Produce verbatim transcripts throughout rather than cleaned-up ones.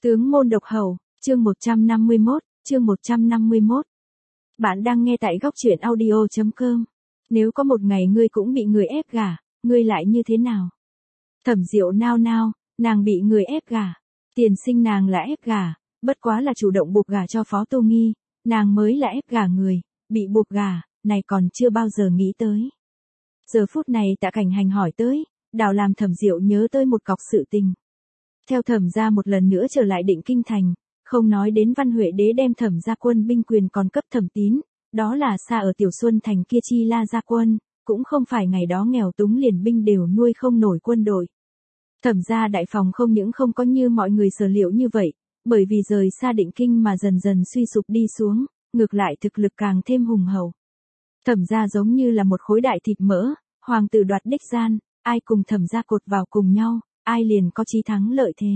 Tướng môn độc hầu, chương một trăm năm mươi mốt, chương một trăm năm mươi mốt. Bạn đang nghe tại góc truyện audio chấm com. Nếu có một ngày ngươi cũng bị người ép gả, ngươi lại như thế nào? Thẩm Diệu nao nao, nàng bị người ép gả. Tiền Sinh nàng là ép gả, bất quá là chủ động buộc gả cho Phó Tô Nghi, nàng mới là ép gả người, bị buộc gả, này còn chưa bao giờ nghĩ tới. Giờ phút này Tạ Cảnh Hành hỏi tới, đảo làm Thẩm Diệu nhớ tới một cọc sự tình. Theo Thẩm gia một lần nữa trở lại Định Kinh thành, không nói đến Văn Huệ đế đem Thẩm gia quân binh quyền còn cấp Thẩm Tín, đó là xa ở Tiểu Xuân thành kia chi La gia quân, cũng không phải ngày đó nghèo túng liền binh đều nuôi không nổi quân đội. Thẩm gia đại phòng không những không có như mọi người sở liệu như vậy, bởi vì rời xa Định Kinh mà dần dần suy sụp đi xuống, ngược lại thực lực càng thêm hùng hậu. Thẩm gia giống như là một khối đại thịt mỡ, hoàng tử đoạt đích gian, ai cùng Thẩm gia cột vào cùng nhau, ai liền có chí thắng lợi thế.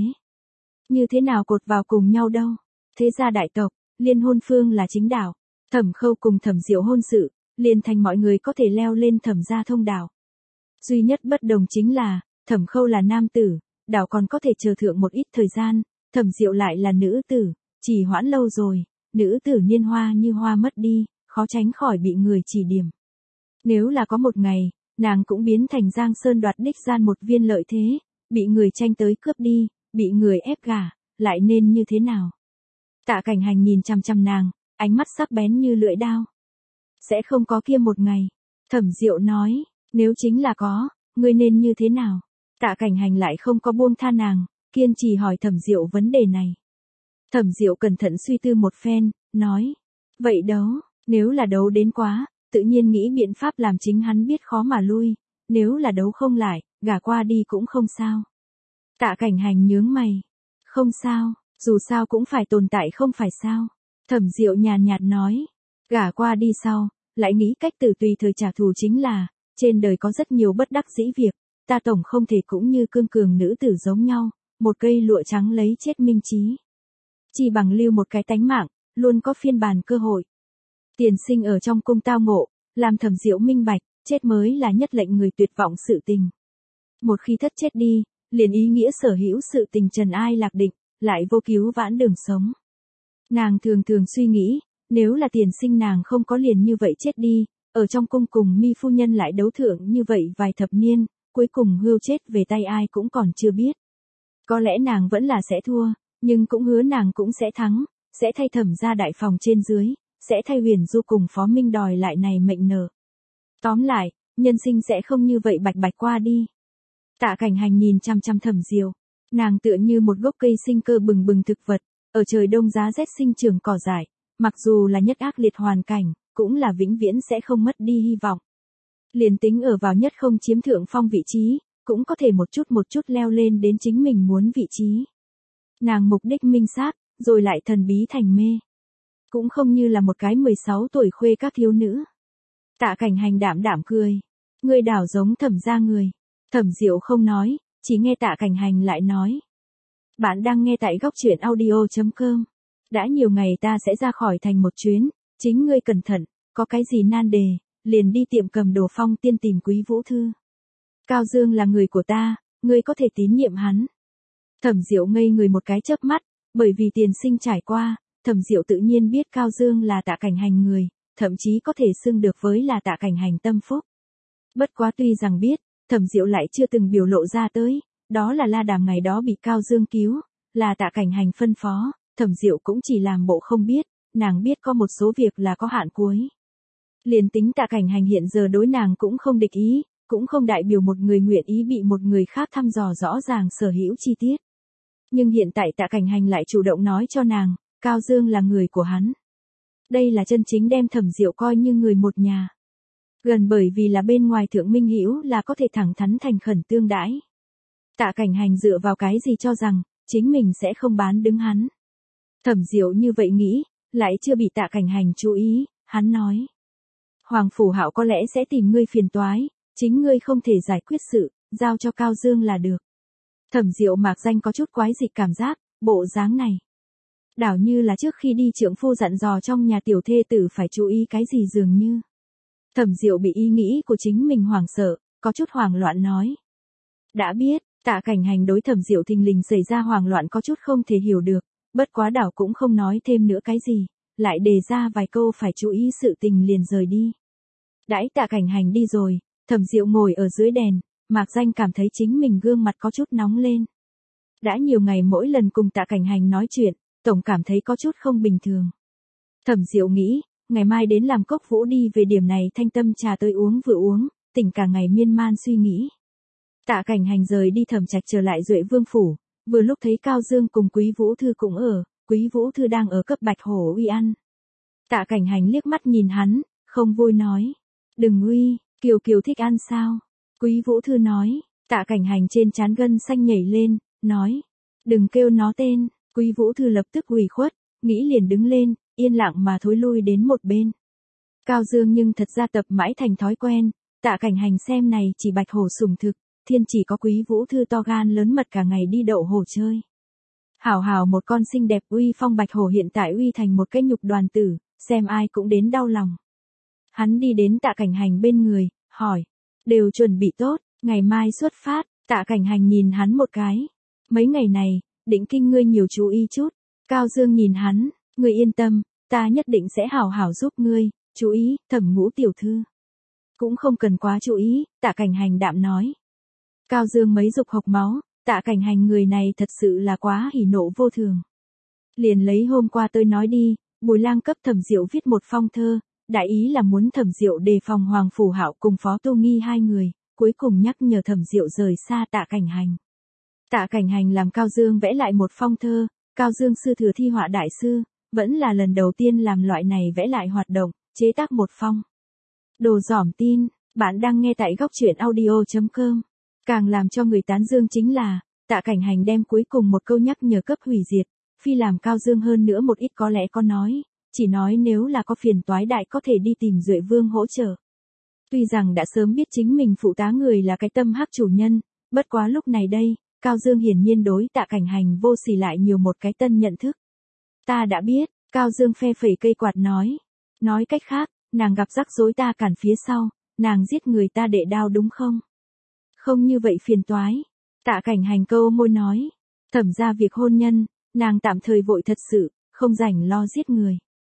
Như thế nào cột vào cùng nhau đâu? Thế gia đại tộc, liên hôn phương là chính đạo. Thẩm Khâu cùng Thẩm Diệu hôn sự, liền thành mọi người có thể leo lên Thẩm gia thông đạo. Duy nhất bất đồng chính là, Thẩm Khâu là nam tử, đảo còn có thể chờ thượng một ít thời gian, Thẩm Diệu lại là nữ tử, chỉ hoãn lâu rồi, nữ tử niên hoa như hoa mất đi, khó tránh khỏi bị người chỉ điểm. Nếu là có một ngày, nàng cũng biến thành Giang Sơn đoạt đích gian một viên lợi thế, bị người tranh tới cướp đi, bị người ép gả, lại nên như thế nào? Tạ Cảnh Hành nhìn chằm chằm nàng, ánh mắt sắc bén như lưỡi đao. Sẽ không có kia một ngày. Thẩm Diệu nói, nếu chính là có, ngươi nên như thế nào? Tạ Cảnh Hành lại không có buông tha nàng, kiên trì hỏi Thẩm Diệu vấn đề này. Thẩm Diệu cẩn thận suy tư một phen, nói, vậy đấu, nếu là đấu đến quá, tự nhiên nghĩ biện pháp làm chính hắn biết khó mà lui, nếu là đấu không lại, gả qua đi cũng không sao. Tạ Cảnh Hành nhướng mày, không sao, dù sao cũng phải tồn tại không phải sao. Thẩm Diệu nhàn nhạt nói, gả qua đi sau, lại nghĩ cách từ tùy thời trả thù chính là, trên đời có rất nhiều bất đắc dĩ việc, ta tổng không thể cũng như cương cường nữ tử giống nhau, một cây lụa trắng lấy chết minh chí. Chỉ bằng lưu một cái tánh mạng, luôn có phiên bản cơ hội. Tiền Sinh ở trong cung tao ngộ, làm Thẩm Diệu minh bạch, chết mới là nhất lệnh người tuyệt vọng sự tình. Một khi thất chết đi, liền ý nghĩa sở hữu sự tình trần ai lạc định, lại vô cứu vãn đường sống. Nàng thường thường suy nghĩ, nếu là Tiền Sinh nàng không có liền như vậy chết đi, ở trong cung cùng Mi phu nhân lại đấu thượng như vậy vài thập niên, cuối cùng hưu chết về tay ai cũng còn chưa biết. Có lẽ nàng vẫn là sẽ thua, nhưng cũng hứa nàng cũng sẽ thắng, sẽ thay Thẩm gia đại phòng trên dưới, sẽ thay Huyền Du cùng Phó Minh đòi lại này mệnh nợ. Tóm lại, nhân sinh sẽ không như vậy bạch bạch qua đi. Tạ Cảnh Hành nhìn chăm chăm Thẩm Diệu, nàng tựa như một gốc cây sinh cơ bừng bừng thực vật, ở trời đông giá rét sinh trưởng cỏ dại, mặc dù là nhất ác liệt hoàn cảnh, cũng là vĩnh viễn sẽ không mất đi hy vọng. Liền tính ở vào nhất không chiếm thượng phong vị trí, cũng có thể một chút một chút leo lên đến chính mình muốn vị trí. Nàng mục đích minh xác, rồi lại thần bí thành mê. Cũng không như là một cái mười sáu tuổi khuê các thiếu nữ. Tạ Cảnh Hành đạm đạm cười. Người đảo giống Thẩm gia người. Thẩm Diệu không nói, chỉ nghe Tạ Cảnh Hành lại nói. Bạn đang nghe tại góc truyện audio chấm com. Đã nhiều ngày ta sẽ ra khỏi thành một chuyến, chính ngươi cẩn thận, có cái gì nan đề, liền đi tiệm cầm đồ Phong Tiên tìm Quý Vũ Thư. Cao Dương là người của ta, ngươi có thể tín nhiệm hắn. Thẩm Diệu ngây người một cái chớp mắt, bởi vì Tiền Sinh trải qua, Thẩm Diệu tự nhiên biết Cao Dương là Tạ Cảnh Hành người, thậm chí có thể xưng được với là Tạ Cảnh Hành tâm phúc. Bất quá tuy rằng biết, Thẩm Diệu lại chưa từng biểu lộ ra tới, đó là La Đàm ngày đó bị Cao Dương cứu, là Tạ Cảnh Hành phân phó, Thẩm Diệu cũng chỉ làm bộ không biết, nàng biết có một số việc là có hạn cuối. Liền tính Tạ Cảnh Hành hiện giờ đối nàng cũng không địch ý, cũng không đại biểu một người nguyện ý bị một người khác thăm dò rõ ràng sở hữu chi tiết. Nhưng hiện tại Tạ Cảnh Hành lại chủ động nói cho nàng, Cao Dương là người của hắn. Đây là chân chính đem Thẩm Diệu coi như người một nhà. Gần bởi vì là bên ngoài thượng minh hữu là có thể thẳng thắn thành khẩn tương đãi. Tạ Cảnh Hành dựa vào cái gì cho rằng, chính mình sẽ không bán đứng hắn. Thẩm Diệu như vậy nghĩ, lại chưa bị Tạ Cảnh Hành chú ý, hắn nói. Hoàng Phủ Hạo có lẽ sẽ tìm ngươi phiền toái, chính ngươi không thể giải quyết sự, giao cho Cao Dương là được. Thẩm Diệu mạc danh có chút quái dịch cảm giác, bộ dáng này. Đảo như là trước khi đi trượng phu dặn dò trong nhà tiểu thê tử phải chú ý cái gì dường như. Thẩm Diệu bị ý nghĩ của chính mình hoảng sợ, có chút hoảng loạn nói. Đã biết, Tạ Cảnh Hành đối Thẩm Diệu thình lình xảy ra hoảng loạn có chút không thể hiểu được, bất quá đảo cũng không nói thêm nữa cái gì, lại đề ra vài câu phải chú ý sự tình liền rời đi. Đãi Tạ Cảnh Hành đi rồi, Thẩm Diệu ngồi ở dưới đèn, Mạc Danh cảm thấy chính mình gương mặt có chút nóng lên. Đã nhiều ngày mỗi lần cùng Tạ Cảnh Hành nói chuyện, tổng cảm thấy có chút không bình thường. Thẩm Diệu nghĩ, ngày mai đến làm Cốc Vũ đi về điểm này thanh tâm trà tới uống vừa uống, tỉnh cả ngày miên man suy nghĩ. Tạ Cảnh Hành rời đi Thẩm Trạch trở lại Duệ Vương phủ, vừa lúc thấy Cao Dương cùng Quý Vũ Thư cũng ở, Quý Vũ Thư đang ở cấp Bạch Hổ uy ăn. Tạ Cảnh Hành liếc mắt nhìn hắn, không vui nói, đừng uy, Kiều Kiều thích ăn sao? Quý Vũ Thư nói, Tạ Cảnh Hành trên trán gân xanh nhảy lên, nói, đừng kêu nó tên. Quý Vũ Thư lập tức ủy khuất, nghĩ liền đứng lên, yên lặng mà thối lui đến một bên. Cao Dương nhưng thật ra tập mãi thành thói quen, Tạ Cảnh Hành xem này chỉ Bạch Hổ sủng thực, thiên chỉ có Quý Vũ Thư to gan lớn mật cả ngày đi đậu hổ chơi. Hảo hảo một con xinh đẹp uy phong Bạch Hổ hiện tại uy thành một cái nhục đoàn tử, xem ai cũng đến đau lòng. Hắn đi đến Tạ Cảnh Hành bên người, hỏi, đều chuẩn bị tốt, ngày mai xuất phát. Tạ Cảnh Hành nhìn hắn một cái, mấy ngày này, định kinh ngươi nhiều chú ý chút. Cao Dương nhìn hắn, ngươi yên tâm, ta nhất định sẽ hảo hảo giúp ngươi, chú ý, Thẩm Ngũ tiểu thư. Cũng không cần quá chú ý, Tạ Cảnh Hành đạm nói. Cao Dương mấy dục hộc máu, Tạ Cảnh Hành người này thật sự là quá hỉ nộ vô thường. Liền lấy hôm qua tôi nói đi, Bùi Lang cấp Thẩm Diệu viết một phong thơ, đại ý là muốn Thẩm Diệu đề phòng Hoàng Phủ Hạo cùng Phó Tô Nghi hai người, cuối cùng nhắc nhở Thẩm Diệu rời xa Tạ Cảnh Hành. Tạ Cảnh Hành làm Cao Dương vẽ lại một phong thơ, Cao Dương sư thừa thi họa đại sư, vẫn là lần đầu tiên làm loại này vẽ lại hoạt động, chế tác một phong. Đồ dỏm tin, bạn đang nghe tại góc truyện audio chấm com. Càng làm cho người tán dương chính là, Tạ Cảnh Hành đem cuối cùng một câu nhắc nhở cấp hủy diệt, phi làm Cao Dương hơn nữa một ít có lẽ có nói, chỉ nói nếu là có phiền toái đại có thể đi tìm Duệ Vương hỗ trợ. Tuy rằng đã sớm biết chính mình phụ tá người là cái tâm hắc chủ nhân, bất quá lúc này đây, Cao Dương hiển nhiên đối Tạ Cảnh Hành vô sỉ lại nhiều một cái tân nhận thức. Ta đã biết, Cao Dương phe phẩy cây quạt nói. Nói cách khác, nàng gặp rắc rối ta cản phía sau, nàng giết người ta đệ đao đúng không? Không như vậy phiền toái. Tạ Cảnh Hành câu môi nói. Thẩm ra việc hôn nhân, nàng tạm thời vội thật sự, không rảnh lo giết người.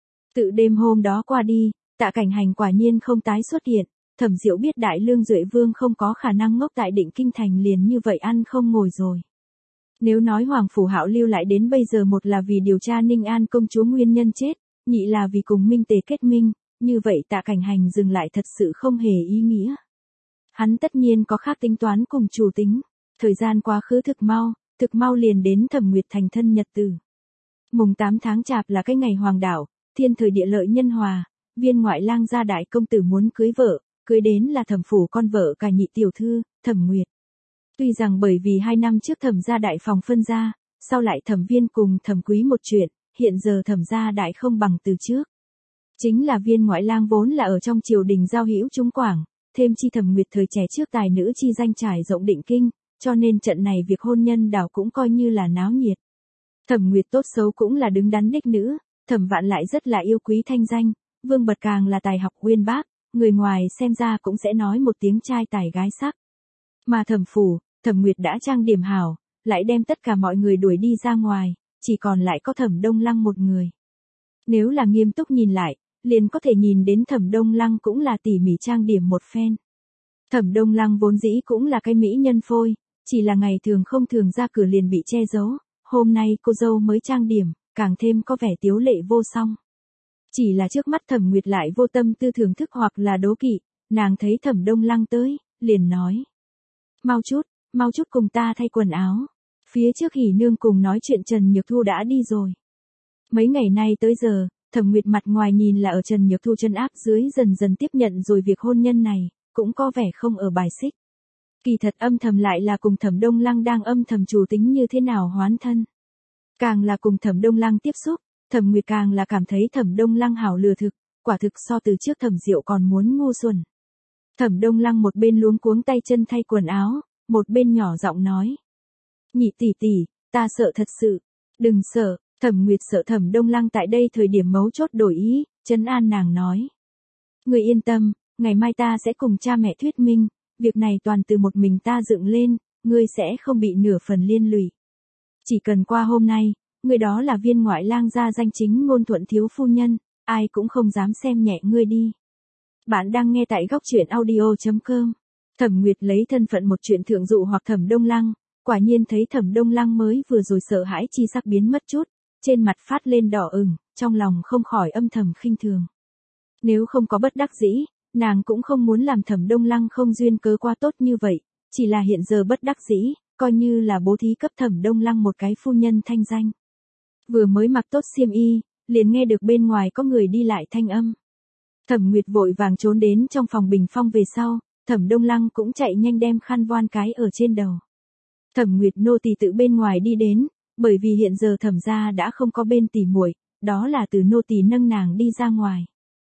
Tự đêm hôm đó qua đi, Tạ Cảnh Hành quả nhiên không tái xuất hiện. Thẩm Diệu biết Đại Lương Duệ Vương không có khả năng ngốc tại Định Kinh Thành liền như vậy ăn không ngồi rồi. Nếu nói Hoàng Phủ Hạo lưu lại đến bây giờ một là vì điều tra Ninh An công chúa nguyên nhân chết, nhị là vì cùng Minh Tề kết minh, như vậy Tạ Cảnh Hành dừng lại thật sự không hề ý nghĩa. Hắn tất nhiên có khác tính toán cùng chủ tính. Thời gian quá khứ thực mau, thực mau liền đến Thẩm Nguyệt thành thân nhật tử. Mùng tám tháng Chạp là cái ngày hoàng đạo, thiên thời địa lợi nhân hòa, viên ngoại lang gia đại công tử muốn cưới vợ. Cưới đến là Thẩm phủ con vợ cả nhị tiểu thư, Thẩm Nguyệt. Tuy rằng bởi vì hai năm trước Thẩm gia đại phòng phân ra, sau lại Thẩm Viên cùng Thẩm Quý một chuyện, hiện giờ Thẩm gia đại không bằng từ trước. Chính là viên ngoại lang vốn là ở trong triều đình giao hữu trung quảng, thêm chi Thẩm Nguyệt thời trẻ trước tài nữ chi danh trải rộng Định Kinh, cho nên trận này việc hôn nhân đảo cũng coi như là náo nhiệt. Thẩm Nguyệt tốt xấu cũng là đứng đắn đích nữ, Thẩm Vạn lại rất là yêu quý thanh danh, Vương Bật càng là tài học uyên bác. Người ngoài xem ra cũng sẽ nói một tiếng trai tài gái sắc. Mà Thẩm phủ, Thẩm Nguyệt đã trang điểm hảo, lại đem tất cả mọi người đuổi đi ra ngoài, chỉ còn lại có Thẩm Đông Lăng một người. Nếu là nghiêm túc nhìn lại, liền có thể nhìn đến Thẩm Đông Lăng cũng là tỉ mỉ trang điểm một phen. Thẩm Đông Lăng vốn dĩ cũng là cái mỹ nhân phôi, chỉ là ngày thường không thường ra cửa liền bị che giấu, hôm nay cô dâu mới trang điểm, càng thêm có vẻ tiếu lệ vô song. Chỉ là trước mắt Thẩm Nguyệt lại vô tâm tư thưởng thức hoặc là đố kỵ, nàng thấy Thẩm Đông Lăng tới, liền nói. Mau chút, mau chút cùng ta thay quần áo. Phía trước Hỉ Nương cùng nói chuyện Trần Nhược Thu đã đi rồi. Mấy ngày nay tới giờ, Thẩm Nguyệt mặt ngoài nhìn là ở Trần Nhược Thu chân áp dưới dần dần tiếp nhận rồi việc hôn nhân này, cũng có vẻ không ở bài xích. Kỳ thật âm thầm lại là cùng Thẩm Đông Lăng đang âm thầm chủ tính như thế nào hoán thân. Càng là cùng Thẩm Đông Lăng tiếp xúc, Thẩm Nguyệt càng là cảm thấy Thẩm Đông Lăng hảo lừa thực, quả thực so từ trước Thẩm Diệu còn muốn ngu xuẩn. Thẩm Đông Lăng một bên luống cuống tay chân thay quần áo, một bên nhỏ giọng nói. Nhị tỷ tỷ, ta sợ thật sự. Đừng sợ, Thẩm Nguyệt sợ Thẩm Đông Lăng tại đây thời điểm mấu chốt đổi ý, trấn an nàng nói. Người yên tâm, ngày mai ta sẽ cùng cha mẹ thuyết minh, việc này toàn từ một mình ta dựng lên, ngươi sẽ không bị nửa phần liên lụy. Chỉ cần qua hôm nay, người đó là viên ngoại lang gia danh chính ngôn thuận thiếu phu nhân, ai cũng không dám xem nhẹ ngươi đi. Bạn đang nghe tại góc truyện audio chấm com. Thẩm Nguyệt lấy thân phận một chuyện thượng dụ hoặc Thẩm Đông Lăng, quả nhiên thấy Thẩm Đông Lăng mới vừa rồi sợ hãi chi sắc biến mất chút, trên mặt phát lên đỏ ửng, trong lòng không khỏi âm thầm khinh thường. Nếu không có bất đắc dĩ, nàng cũng không muốn làm Thẩm Đông Lăng không duyên cớ qua tốt như vậy, chỉ là hiện giờ bất đắc dĩ, coi như là bố thí cấp Thẩm Đông Lăng một cái phu nhân thanh danh. Vừa mới mặc tốt xiêm y, liền nghe được bên ngoài có người đi lại thanh âm. Thẩm Nguyệt vội vàng trốn đến trong phòng bình phong về sau, Thẩm Đông Lăng cũng chạy nhanh đem khăn voan cái ở trên đầu. Thẩm Nguyệt nô tỳ tự bên ngoài đi đến, bởi vì hiện giờ Thẩm gia đã không có bên tỉ muội, đó là từ nô tỳ nâng nàng đi ra ngoài.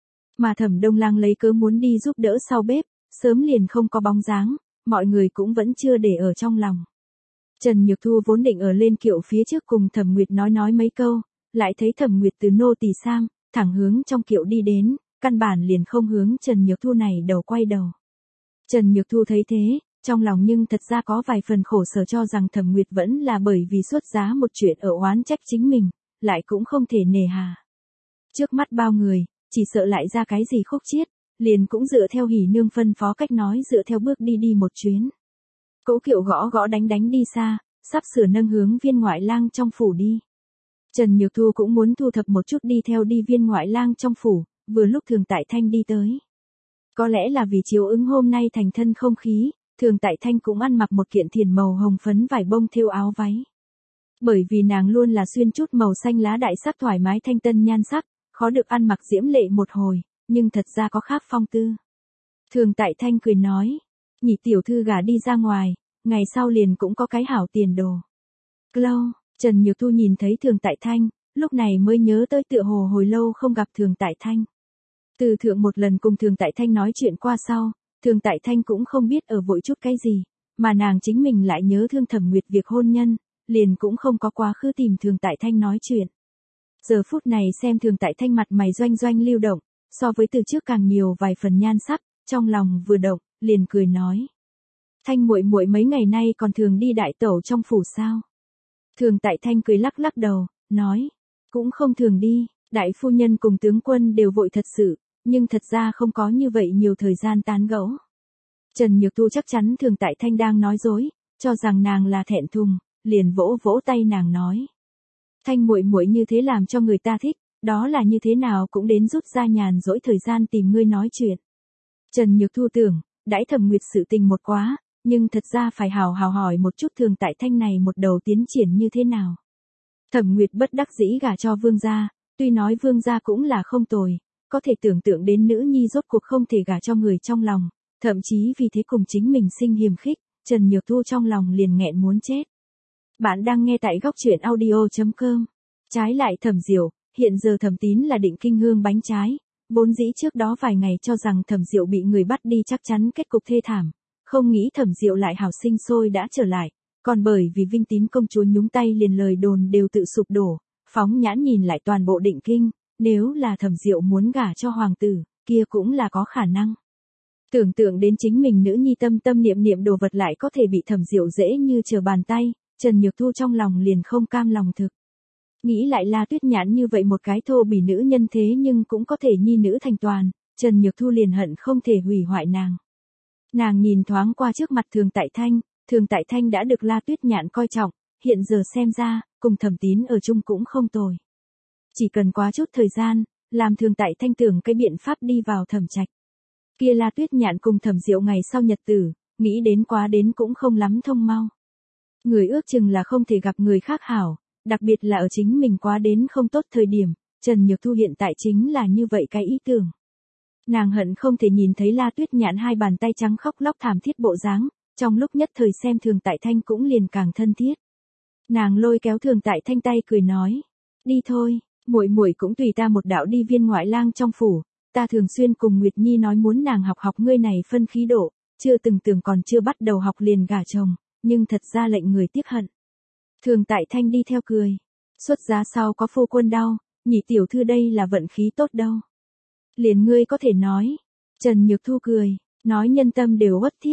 Mà Thẩm Đông Lăng lấy cớ muốn đi giúp đỡ sau bếp, sớm liền không có bóng dáng, mọi người cũng vẫn chưa để ở trong lòng. Trần Nhược Thu vốn định ở lên kiệu phía trước cùng Thẩm Nguyệt nói nói mấy câu, lại thấy Thẩm Nguyệt từ nô tỳ sang, thẳng hướng trong kiệu đi đến, căn bản liền không hướng Trần Nhược Thu này đầu quay đầu. Trần Nhược Thu thấy thế, trong lòng nhưng thật ra có vài phần khổ sở cho rằng Thẩm Nguyệt vẫn là bởi vì xuất giá một chuyện ở oán trách chính mình, lại cũng không thể nề hà. Trước mắt bao người, chỉ sợ lại ra cái gì khúc chiết, liền cũng dựa theo Hỉ Nương phân phó cách nói dựa theo bước đi đi một chuyến. Cỗ kiệu gõ gõ đánh đánh đi xa, sắp sửa nâng hướng viên ngoại lang trong phủ đi. Trần Nhược Thu cũng muốn thu thập một chút đi theo đi viên ngoại lang trong phủ, vừa lúc Thường Tại Thanh đi tới. Có lẽ là vì chiếu ứng hôm nay thành thân không khí, Thường Tại Thanh cũng ăn mặc một kiện thiền màu hồng phấn vải bông thêu áo váy. Bởi vì nàng luôn là xuyên chút màu xanh lá đại sắc thoải mái thanh tân nhan sắc, khó được ăn mặc diễm lệ một hồi, nhưng thật ra có khác phong tư. Thường Tại Thanh cười nói, nhị tiểu thư gả đi ra ngoài, ngày sau liền cũng có cái hảo tiền đồ. Lâu, Trần Nhược Thu nhìn thấy Thường Tại Thanh, lúc này mới nhớ tới tựa hồ hồi lâu không gặp Thường Tại Thanh. Từ thượng một lần cùng Thường Tại Thanh nói chuyện qua sau, Thường Tại Thanh cũng không biết ở vội chút cái gì, mà nàng chính mình lại nhớ thương Thẩm Nguyệt việc hôn nhân, liền cũng không có quá khứ tìm Thường Tại Thanh nói chuyện. Giờ phút này xem Thường Tại Thanh mặt mày doanh doanh lưu động, so với từ trước càng nhiều vài phần nhan sắc, trong lòng vừa động, liền cười nói. Thanh muội muội mấy ngày nay còn thường đi đại tẩu trong phủ sao? Thường Tại Thanh cười lắc lắc đầu, nói, cũng không thường đi, đại phu nhân cùng tướng quân đều vội thật sự, nhưng thật ra không có như vậy nhiều thời gian tán gẫu. Trần Nhược Thu chắc chắn Thường Tại Thanh đang nói dối, cho rằng nàng là thẹn thùng, liền vỗ vỗ tay nàng nói. Thanh muội muội như thế làm cho người ta thích, đó là như thế nào cũng đến rút ra nhàn rỗi thời gian tìm ngươi nói chuyện. Trần Nhược Thu tưởng, đãi Thẩm Nguyệt sự tình một quá, nhưng thật ra phải hào hào hỏi một chút Thường Tại Thanh này một đầu tiến triển như thế nào. Thẩm Nguyệt bất đắc dĩ gả cho vương gia, tuy nói vương gia cũng là không tồi, có thể tưởng tượng đến nữ nhi rốt cuộc không thể gả cho người trong lòng, thậm chí vì thế cùng chính mình sinh hiềm khích, Trần Nhược Thu trong lòng liền nghẹn muốn chết. Bạn đang nghe tại góc truyện audio chấm com. Trái lại Thẩm Diệu, hiện giờ Thẩm Tín là định kinh hương bánh trái, vốn dĩ trước đó vài ngày cho rằng Thẩm Diệu bị người bắt đi chắc chắn kết cục thê thảm, không nghĩ Thẩm Diệu lại hảo sinh sôi đã trở lại, còn bởi vì Vinh Tín công chúa nhúng tay liền lời đồn đều tự sụp đổ, phóng nhãn nhìn lại toàn bộ định kinh, nếu là Thẩm Diệu muốn gả cho hoàng tử, kia cũng là có khả năng. Tưởng tượng đến chính mình nữ nhi tâm tâm niệm niệm đồ vật lại có thể bị Thẩm Diệu dễ như trở bàn tay, Trần Nhược Thu trong lòng liền không cam lòng thực. Nghĩ lại La Tuyết Nhãn như vậy một cái thô bỉ nữ nhân thế nhưng cũng có thể nhi nữ thành toàn, Trần Nhược Thu liền hận không thể hủy hoại nàng. Nàng nhìn thoáng qua trước mặt Thường Tại Thanh, Thường Tại Thanh đã được La Tuyết Nhãn coi trọng, hiện giờ xem ra, cùng Thẩm Tín ở chung cũng không tồi. Chỉ cần quá chút thời gian, làm Thường Tại Thanh tưởng cái biện pháp đi vào Thẩm Trạch. Kia La Tuyết Nhãn cùng Thẩm Diệu ngày sau nhật tử, nghĩ đến quá đến cũng không lắm thông mau. Người ước chừng là không thể gặp người khác hảo, đặc biệt là ở chính mình quá đến không tốt thời điểm, Trần Nhược Thu hiện tại chính là như vậy cái ý tưởng. Nàng hận không thể nhìn thấy La Tuyết Nhãn hai bàn tay trắng khóc lóc thảm thiết bộ dáng, trong lúc nhất thời xem Thường Tại Thanh cũng liền càng thân thiết. Nàng lôi kéo Thường Tại Thanh tay cười nói, đi thôi, muội muội cũng tùy ta một đạo đi viên ngoại lang trong phủ, ta thường xuyên cùng Nguyệt Nhi nói muốn nàng học học ngươi này phân khí độ, chưa từng tưởng còn chưa bắt đầu học liền gả chồng, nhưng thật ra lệnh người tiếc hận. Thường Tại Thanh đi theo cười, xuất giá sau có phu quân đau, nhị tiểu thư đây là vận khí tốt đâu. Liền ngươi có thể nói, Trần Nhược Thu cười, nói nhân tâm đều uất thiếp,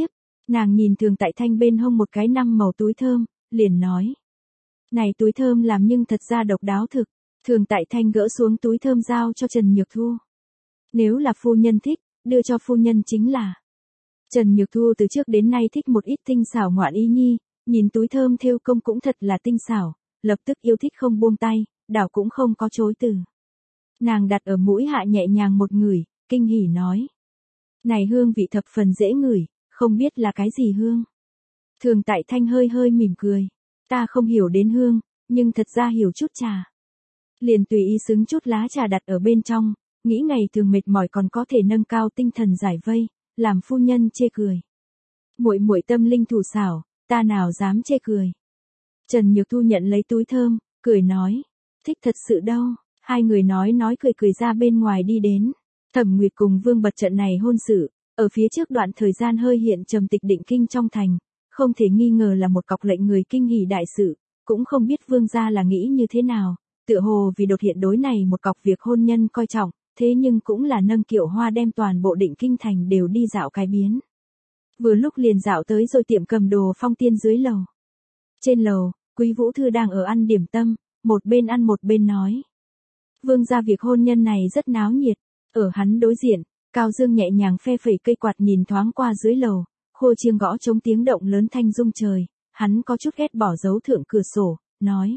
Nàng nhìn Thường Tại Thanh bên hông một cái năm màu túi thơm, liền nói. Này túi thơm làm nhưng thật ra độc đáo thực. Thường Tại Thanh gỡ xuống túi thơm giao cho Trần Nhược Thu. Nếu là phu nhân thích, đưa cho phu nhân chính là. Trần Nhược Thu từ trước đến nay thích một ít tinh xảo ngoạn ý nhi, nhìn túi thơm thêu công cũng thật là tinh xảo, lập tức yêu thích không buông tay, đảo cũng không có chối từ. Nàng đặt ở mũi hạ nhẹ nhàng một ngửi, kinh hỉ nói. Này hương vị thập phần dễ ngửi, không biết là cái gì hương. Thường Tại Thanh hơi hơi mỉm cười. Ta không hiểu đến hương, nhưng thật ra hiểu chút trà. Liền tùy ý xứng chút lá trà đặt ở bên trong, nghĩ ngày thường mệt mỏi còn có thể nâng cao tinh thần giải vây, làm phu nhân chê cười. Muội muội tâm linh thủ xảo, ta nào dám chê cười. Trần Nhược Thu nhận lấy túi thơm, cười nói, thích thật sự đâu. Hai người nói nói cười cười ra bên ngoài đi đến. Thẩm Nguyệt cùng Vương Bật trận này hôn sự, ở phía trước đoạn thời gian hơi hiện trầm tịch định kinh trong thành, không thể nghi ngờ là một cọc lệnh người kinh hỉ đại sự, cũng không biết Vương gia là nghĩ như thế nào, tựa hồ vì đột hiện đối này một cọc việc hôn nhân coi trọng, thế nhưng cũng là nâng kiệu hoa đem toàn bộ định kinh thành đều đi dạo cái biến. Vừa lúc liền dạo tới rồi tiệm cầm đồ Phong Tiên dưới lầu. Trên lầu, Quý Vũ Thư đang ở ăn điểm tâm, một bên ăn một bên nói. Vương gia việc hôn nhân này rất náo nhiệt, ở hắn đối diện, Cao Dương nhẹ nhàng phe phẩy cây quạt nhìn thoáng qua dưới lầu, khô chiêng gõ trống tiếng động lớn thanh rung trời, hắn có chút ghét bỏ dấu thượng cửa sổ, nói.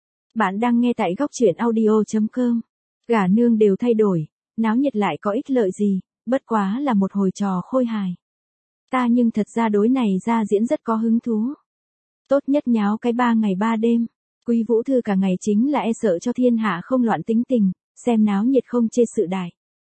Bạn đang nghe tại góc truyện audio chấm com. Gả nương đều thay đổi, náo nhiệt lại có ích lợi gì, bất quá là một hồi trò khôi hài. Ta nhưng thật ra đối này ra diễn rất có hứng thú. Tốt nhất nháo cái ba ngày ba đêm. Quý Vũ Thư cả ngày chính là e sợ cho thiên hạ không loạn tính tình, xem náo nhiệt không chê sự đại.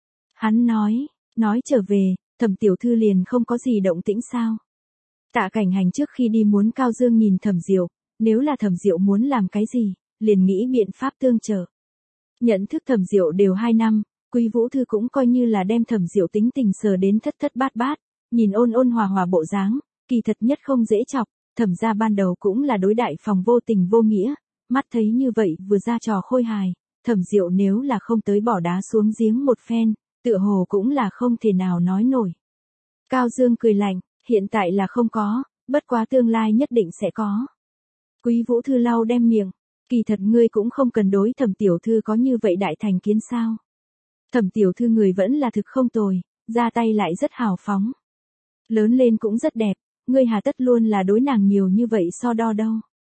Hắn nói, nói trở về, Thẩm tiểu thư liền không có gì động tĩnh sao. Tạ Cảnh Hành trước khi đi muốn Cao Dương nhìn Thẩm Diệu, nếu là Thẩm Diệu muốn làm cái gì, liền nghĩ biện pháp tương trợ. Nhận thức Thẩm Diệu đều hai năm, Quý Vũ Thư cũng coi như là đem Thẩm Diệu tính tình sờ đến thất thất bát bát, nhìn ôn ôn hòa hòa bộ dáng, kỳ thật nhất không dễ chọc, Thẩm gia ban đầu cũng là đối đại phòng vô tình vô nghĩa, mắt thấy như vậy vừa ra trò khôi hài, Thẩm Diệu nếu là không tới bỏ đá xuống giếng một phen, tựa hồ cũng là không thể nào nói nổi. Cao Dương cười lạnh, hiện tại là không có, bất quá tương lai nhất định sẽ có. Quý Vũ Thư lau đem miệng, kỳ thật ngươi cũng không cần đối Thẩm tiểu thư có như vậy đại thành kiến sao. Thẩm tiểu thư người vẫn là thực không tồi, ra tay lại rất hào phóng. Lớn lên cũng rất đẹp, ngươi hà tất luôn là đối nàng nhiều như vậy so đo đâu.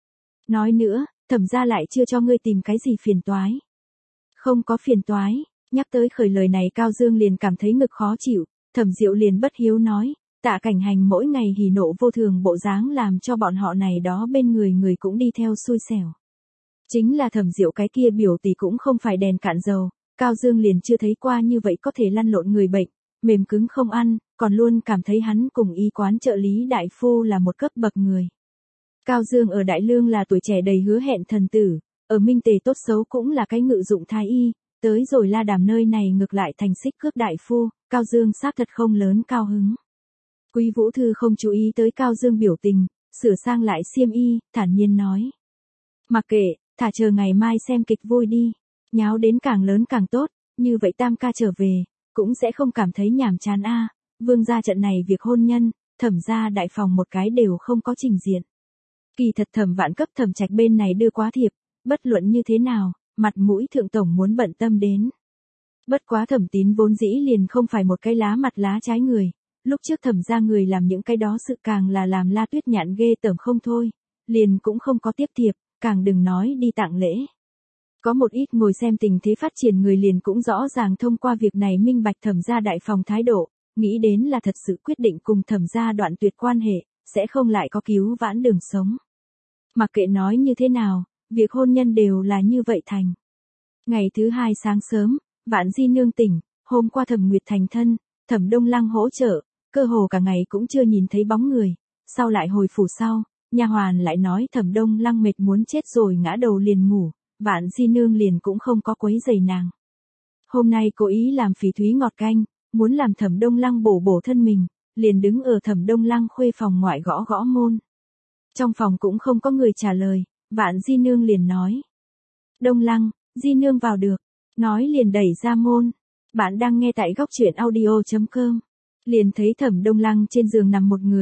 Nói nữa, Thẩm gia lại chưa cho ngươi tìm cái gì phiền toái. Không có phiền toái, nhắc tới khởi lời này Cao Dương liền cảm thấy ngực khó chịu, Thẩm Diệu liền bất hiếu nói, Tạ Cảnh Hành mỗi ngày hỉ nộ vô thường bộ dáng làm cho bọn họ này đó bên người người cũng đi theo xui xẻo. Chính là Thẩm Diệu cái kia biểu tỷ cũng không phải đèn cạn dầu, Cao Dương liền chưa thấy qua như vậy có thể lăn lộn người bệnh, mềm cứng không ăn, còn luôn cảm thấy hắn cùng y quán trợ lý đại phu là một cấp bậc người. Cao Dương ở Đại Lương là tuổi trẻ đầy hứa hẹn thần tử, ở Minh Tề tốt xấu cũng là cái ngự dụng thái y, tới rồi La Đàm nơi này ngược lại thành xích cước đại phu, Cao Dương xác thật không lớn cao hứng. Quý Vũ Thư không chú ý tới Cao Dương biểu tình, sửa sang lại xiêm y, thản nhiên nói. Mặc kệ, thả chờ ngày mai xem kịch vui đi, nháo đến càng lớn càng tốt, như vậy Tam ca trở về, cũng sẽ không cảm thấy nhàm chán a. Vương gia trận này việc hôn nhân, Thẩm gia đại phòng một cái đều không có trình diện. Kỳ thật Thẩm Vạn cấp Thẩm Trạch bên này đưa quá thiệp, bất luận như thế nào, mặt mũi thượng tổng muốn bận tâm đến. Bất quá Thẩm Tín vốn dĩ liền không phải một cái lá mặt lá trái người, lúc trước Thẩm gia người làm những cái đó sự càng là làm La Tuyết Nhạn ghê tởm không thôi, liền cũng không có tiếp thiệp, càng đừng nói đi tặng lễ. Có một ít ngồi xem tình thế phát triển người liền cũng rõ ràng thông qua việc này minh bạch Thẩm gia đại phòng thái độ, nghĩ đến là thật sự quyết định cùng Thẩm gia đoạn tuyệt quan hệ, sẽ không lại có cứu vãn đường sống. Mặc kệ nói như thế nào, việc hôn nhân đều là như vậy thành. Ngày thứ hai sáng sớm, Vạn Di nương tỉnh, hôm qua Thẩm Nguyệt thành thân, Thẩm Đông Lăng hỗ trợ, cơ hồ cả ngày cũng chưa nhìn thấy bóng người, sau lại hồi phủ sau, nha hoàn lại nói Thẩm Đông Lăng mệt muốn chết rồi ngã đầu liền ngủ, Vạn Di nương liền cũng không có quấy rầy nàng. Hôm nay cố ý làm phỉ thúy ngọt canh, muốn làm Thẩm Đông Lăng bổ bổ thân mình, liền đứng ở Thẩm Đông Lăng khuê phòng ngoại gõ gõ môn. Trong phòng cũng không có người trả lời, Vạn Di nương liền nói. Đông Lăng, Di nương vào được, nói liền đẩy ra môn. Bạn đang nghe tại góc truyện audio chấm com. Liền thấy Thẩm Đông Lăng trên giường nằm một người,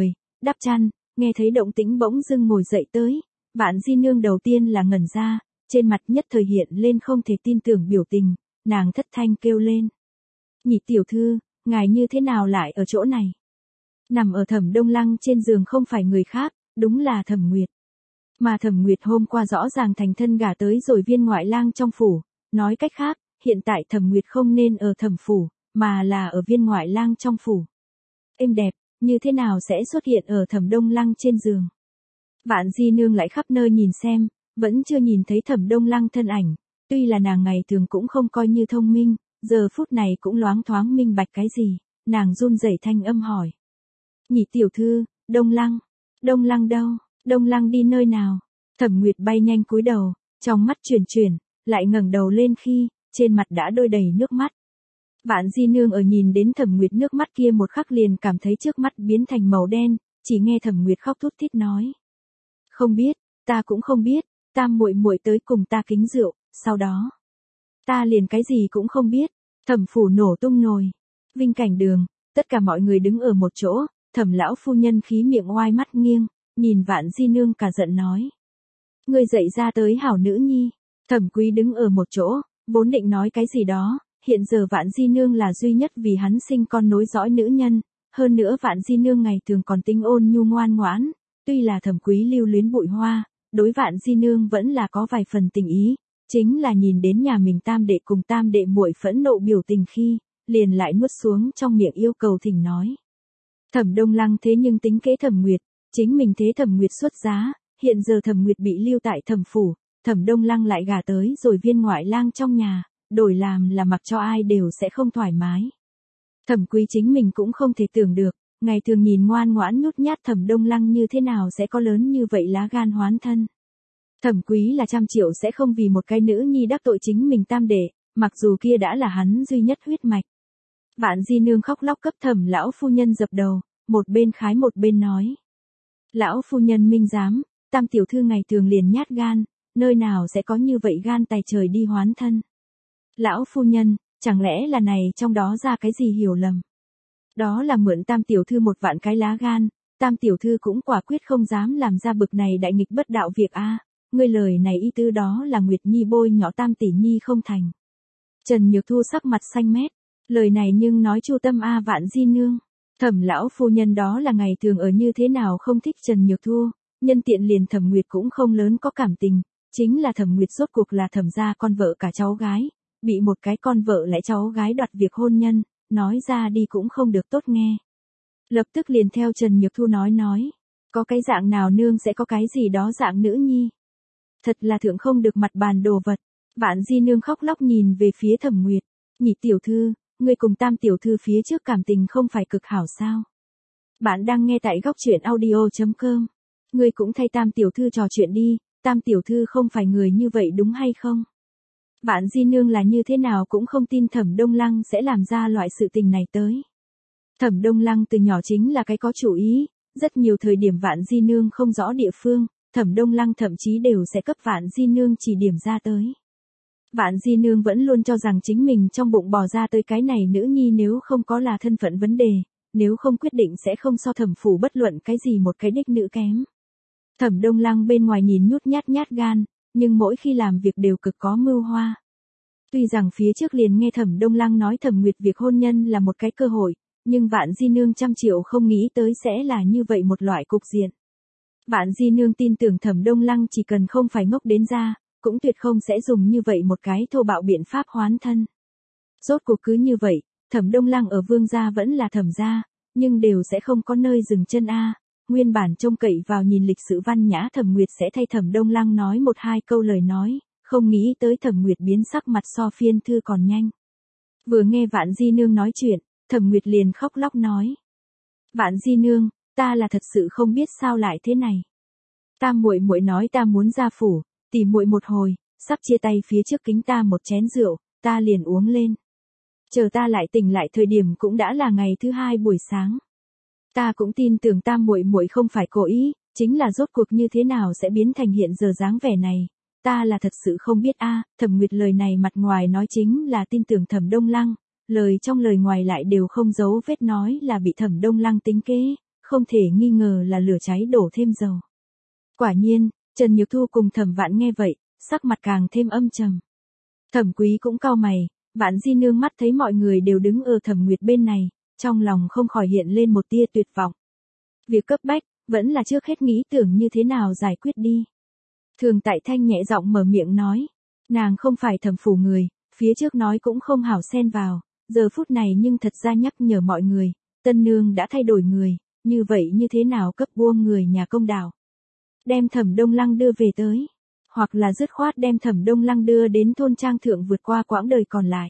đắp chăn, nghe thấy động tĩnh bỗng dưng ngồi dậy tới. Vạn Di Nương đầu tiên là ngẩn ra, trên mặt nhất thời hiện lên không thể tin tưởng biểu tình, nàng thất thanh kêu lên. Nhị tiểu thư, ngài như thế nào lại ở chỗ này? Nằm ở Thẩm Đông Lăng trên giường không phải người khác, đúng là Thẩm Nguyệt. Mà Thẩm Nguyệt hôm qua rõ ràng thành thân gả tới rồi viên ngoại lang trong phủ, nói cách khác, hiện tại Thẩm Nguyệt không nên ở Thẩm phủ, mà là ở viên ngoại lang trong phủ. Êm đẹp, như thế nào sẽ xuất hiện ở Thẩm Đông Lăng trên giường? Vạn Di Nương lại khắp nơi nhìn xem, vẫn chưa nhìn thấy Thẩm Đông Lăng thân ảnh, tuy là nàng ngày thường cũng không coi như thông minh, giờ phút này cũng loáng thoáng minh bạch cái gì, nàng run rẩy thanh âm hỏi. Nhị tiểu thư, Đông Lăng, Đông Lăng đâu, Đông Lăng đi nơi nào? Thẩm Nguyệt bay nhanh cúi đầu, trong mắt chuyển chuyển, lại ngẩng đầu lên khi, trên mặt đã đôi đầy nước mắt. Vạn Di Nương ở nhìn đến Thẩm Nguyệt nước mắt kia một khắc liền cảm thấy trước mắt biến thành màu đen, chỉ nghe Thẩm Nguyệt khóc thút thít nói. Không biết, ta cũng không biết, Tam muội muội tới cùng ta kính rượu, sau đó. Ta liền cái gì cũng không biết, Thẩm phủ nổ tung nồi. Vinh Cảnh Đường, tất cả mọi người đứng ở một chỗ, Thẩm lão phu nhân khí miệng oai mắt nghiêng, nhìn Vạn Di Nương cả giận nói. Ngươi dậy ra tới hảo nữ nhi. Thẩm Quý đứng ở một chỗ, vốn định nói cái gì đó, hiện giờ Vạn Di Nương là duy nhất vì hắn sinh con nối dõi nữ nhân, hơn nữa Vạn Di Nương ngày thường còn tinh ôn nhu ngoan ngoãn, tuy là Thẩm Quý lưu luyến bụi hoa, đối Vạn Di Nương vẫn là có vài phần tình ý, chính là nhìn đến nhà mình tam đệ cùng tam đệ muội phẫn nộ biểu tình khi, liền lại nuốt xuống trong miệng yêu cầu thỉnh nói. Thẩm Đông Lăng thế nhưng tính kế Thẩm Nguyệt, chính mình thế Thẩm Nguyệt xuất giá, hiện giờ Thẩm Nguyệt bị lưu tại Thẩm phủ, Thẩm Đông Lăng lại gả tới rồi viên ngoại lang trong nhà, đổi làm là mặc cho ai đều sẽ không thoải mái. Thẩm Quý chính mình cũng không thể tưởng được, ngày thường nhìn ngoan ngoãn nhút nhát Thẩm Đông Lăng như thế nào sẽ có lớn như vậy lá gan hoán thân. Thẩm Quý là trăm triệu sẽ không vì một cái nữ nhi đắc tội chính mình tam đệ, mặc dù kia đã là hắn duy nhất huyết mạch. Vạn Di Nương khóc lóc cấp Thẩm lão phu nhân dập đầu, một bên khái một bên nói. Lão phu nhân minh giám, tam tiểu thư ngày thường liền nhát gan, nơi nào sẽ có như vậy gan tài trời đi hoán thân. Lão phu nhân, chẳng lẽ là này trong đó ra cái gì hiểu lầm? Đó là mượn tam tiểu thư một vạn cái lá gan, tam tiểu thư cũng quả quyết không dám làm ra bực này đại nghịch bất đạo việc a. Ngươi lời này ý tư đó là Nguyệt Nhi bôi nhỏ tam tỷ nhi không thành. Trần Nhược Thu sắc mặt xanh mét, lời này nhưng nói chu tâm a Vạn Di Nương. Thẩm lão phu nhân đó là ngày thường ở như thế nào không thích Trần Nhược Thu, nhân tiện liền Thẩm Nguyệt cũng không lớn có cảm tình, chính là Thẩm Nguyệt rốt cuộc là Thẩm gia con vợ cả cháu gái, bị một cái con vợ lại cháu gái đoạt việc hôn nhân, nói ra đi cũng không được tốt nghe. Lập tức liền theo Trần Nhược Thu nói nói, có cái dạng nào nương sẽ có cái gì đó dạng nữ nhi. Thật là thượng không được mặt bàn đồ vật. Vạn Di Nương khóc lóc nhìn về phía Thẩm Nguyệt, nhị tiểu thư, ngươi cùng tam tiểu thư phía trước cảm tình không phải cực hảo sao? Bạn đang nghe tại góc truyện audio chấm com. Ngươi cũng thay tam tiểu thư trò chuyện đi, tam tiểu thư không phải người như vậy đúng hay không? Vạn Di Nương là như thế nào cũng không tin Thẩm Đông Lăng sẽ làm ra loại sự tình này tới. Thẩm Đông Lăng từ nhỏ chính là cái có chủ ý, rất nhiều thời điểm Vạn Di Nương không rõ địa phương, Thẩm Đông Lăng thậm chí đều sẽ cấp Vạn Di Nương chỉ điểm ra tới. Vạn Di Nương vẫn luôn cho rằng chính mình trong bụng bò ra tới cái này nữ nhi nếu không có là thân phận vấn đề, nếu không quyết định sẽ không so Thẩm phủ bất luận cái gì một cái đích nữ kém. Thẩm Đông Lăng bên ngoài nhìn nhút nhát nhát gan, nhưng mỗi khi làm việc đều cực có mưu hoa. Tuy rằng phía trước liền nghe Thẩm Đông Lăng nói Thẩm Nguyệt việc hôn nhân là một cái cơ hội, nhưng Vạn Di Nương trăm triệu không nghĩ tới sẽ là như vậy một loại cục diện. Vạn Di Nương tin tưởng Thẩm Đông Lăng chỉ cần không phải ngốc đến ra, cũng tuyệt không sẽ dùng như vậy một cái thô bạo biện pháp hoán thân. Rốt cuộc cứ như vậy, Thẩm Đông Lăng ở Vương gia vẫn là Thẩm gia, nhưng đều sẽ không có nơi dừng chân a. Nguyên bản trông cậy vào nhìn lịch sử văn nhã Thẩm Nguyệt sẽ thay Thẩm Đông Lăng nói một hai câu lời nói, không nghĩ tới Thẩm Nguyệt biến sắc mặt so phiên thư còn nhanh. Vừa nghe Vạn Di Nương nói chuyện, Thẩm Nguyệt liền khóc lóc nói. Vạn Di Nương, ta là thật sự không biết sao lại thế này. Ta muội muội nói ta muốn ra phủ, tỉ muội một hồi, sắp chia tay phía trước kính ta một chén rượu, ta liền uống lên. Chờ ta lại tỉnh lại thời điểm cũng đã là ngày thứ hai buổi sáng. Ta cũng tin tưởng ta muội muội không phải cố ý, chính là rốt cuộc như thế nào sẽ biến thành hiện giờ dáng vẻ này. Ta là thật sự không biết a. Thẩm Nguyệt lời này mặt ngoài nói chính là tin tưởng Thẩm Đông Lăng, lời trong lời ngoài lại đều không giấu vết nói là bị Thẩm Đông Lăng tính kế, không thể nghi ngờ là lửa cháy đổ thêm dầu. Quả nhiên, Trần Nhược Thu cùng Thẩm Vạn nghe vậy, sắc mặt càng thêm âm trầm. Thẩm Quý cũng cau mày, Vạn Di Nương mắt thấy mọi người đều đứng ở Thẩm Nguyệt bên này, trong lòng không khỏi hiện lên một tia tuyệt vọng. Việc cấp bách, vẫn là trước hết nghĩ tưởng như thế nào giải quyết đi. Thường Tại Thanh nhẹ giọng mở miệng nói, nàng không phải Thẩm phủ người, phía trước nói cũng không hảo xen vào, giờ phút này nhưng thật ra nhắc nhở mọi người, tân nương đã thay đổi người, như vậy như thế nào cấp buông người nhà công đạo. Đem Thẩm Đông Lăng đưa về tới, hoặc là dứt khoát đem Thẩm Đông Lăng đưa đến thôn trang thượng vượt qua quãng đời còn lại.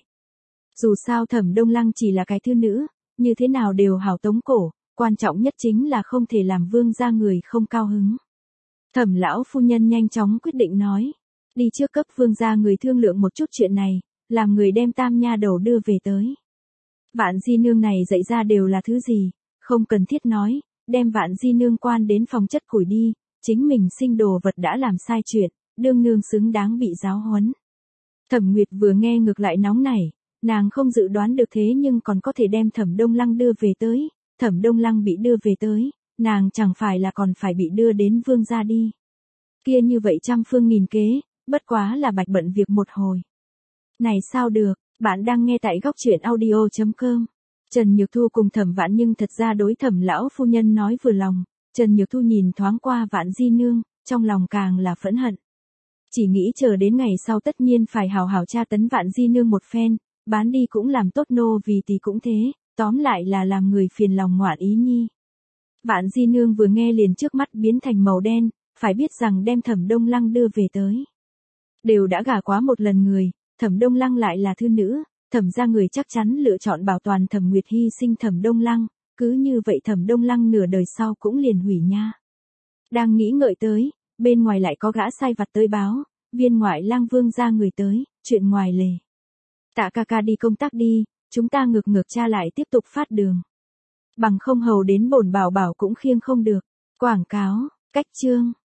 Dù sao Thẩm Đông Lăng chỉ là cái thư nữ, như thế nào đều hảo tống cổ, quan trọng nhất chính là không thể làm vương gia người không cao hứng. Thẩm lão phu nhân nhanh chóng quyết định nói, đi trước cấp vương gia người thương lượng một chút chuyện này, làm người đem tam nha đầu đưa về tới. Vạn Di Nương này dạy ra đều là thứ gì, không cần thiết nói, đem Vạn Di Nương quan đến phòng chất củi đi, chính mình sinh đồ vật đã làm sai chuyện, đương nương xứng đáng bị giáo huấn. Thẩm Nguyệt vừa nghe ngược lại nóng nảy, nàng không dự đoán được thế nhưng còn có thể đem Thẩm Đông Lăng đưa về tới, Thẩm Đông Lăng bị đưa về tới, nàng chẳng phải là còn phải bị đưa đến vương gia đi. Kia như vậy trăm phương nghìn kế, bất quá là bạch bận việc một hồi. Này sao được, bạn đang nghe tại góc truyện audio chấm com. Trần Nhược Thu cùng Thẩm Vãn nhưng thật ra đối Thẩm lão phu nhân nói vừa lòng, Trần Nhược Thu nhìn thoáng qua Vạn Di Nương, trong lòng càng là phẫn hận. Chỉ nghĩ chờ đến ngày sau tất nhiên phải hào hào tra tấn Vạn Di Nương một phen, bán đi cũng làm tốt nô vì tỷ cũng thế, tóm lại là làm người phiền lòng ngoạn ý nhi. Vạn Di Nương vừa nghe liền trước mắt biến thành màu đen, phải biết rằng đem Thẩm Đông Lăng đưa về tới. Đều đã gả quá một lần người, Thẩm Đông Lăng lại là thư nữ, Thẩm gia người chắc chắn lựa chọn bảo toàn Thẩm Nguyệt hy sinh Thẩm Đông Lăng, cứ như vậy Thẩm Đông Lăng nửa đời sau cũng liền hủy nha. Đang nghĩ ngợi tới, bên ngoài lại có gã sai vặt tới báo, viên ngoại lang vương gia người tới, chuyện ngoài lề. Tạ ca ca đi công tác đi, chúng ta ngược ngược tra lại tiếp tục phát đường. Bằng không hầu đến bổn bảo bảo cũng khiêng không được. Quảng cáo, cách chương.